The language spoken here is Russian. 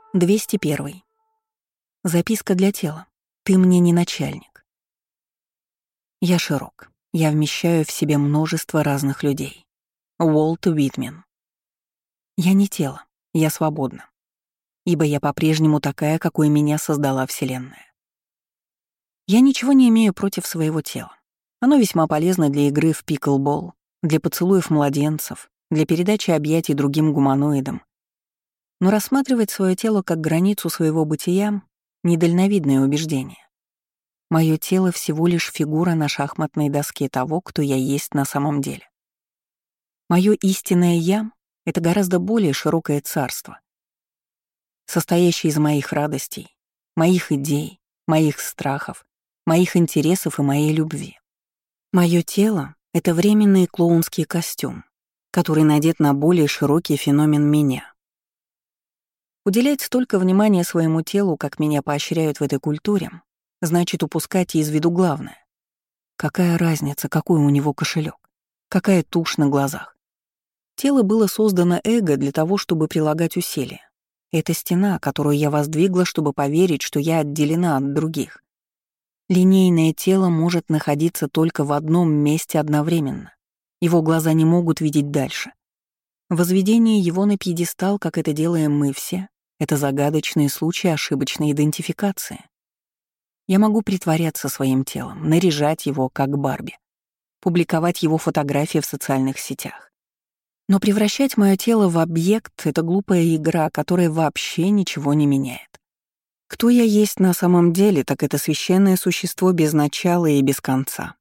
201. Записка для тела. Ты мне не начальник. Я широк. Я вмещаю в себе множество разных людей. Уолт Уитмен. Я не тело. Я свободна. Ибо я по-прежнему такая, какой меня создала Вселенная. Я ничего не имею против своего тела. Оно весьма полезно для игры в пиклбол, для поцелуев младенцев, для передачи объятий другим гуманоидам. Но рассматривать свое тело как границу своего бытия — недальновидное убеждение. Мое тело всего лишь фигура на шахматной доске того, кто я есть на самом деле. Мое истинное «я» — это гораздо более широкое царство, состоящее из моих радостей, моих идей, моих страхов, моих интересов и моей любви. Мое тело — это временный клоунский костюм, который надет на более широкий феномен меня. Уделять столько внимания своему телу, как меня поощряют в этой культуре, значит упускать из виду главное. Какая разница, какой у него кошелек, какая тушь на глазах. Тело было создано эго для того, чтобы прилагать усилия. Это стена, которую я воздвигла, чтобы поверить, что я отделена от других. Линейное тело может находиться только в одном месте одновременно. Его глаза не могут видеть дальше. Возведение его на пьедестал, как это делаем мы все, это загадочный случай ошибочной идентификации. Я могу притворяться своим телом, наряжать его, как Барби, публиковать его фотографии в социальных сетях. Но превращать мое тело в объект — это глупая игра, которая вообще ничего не меняет. Кто я есть на самом деле, так это священное существо без начала и без конца.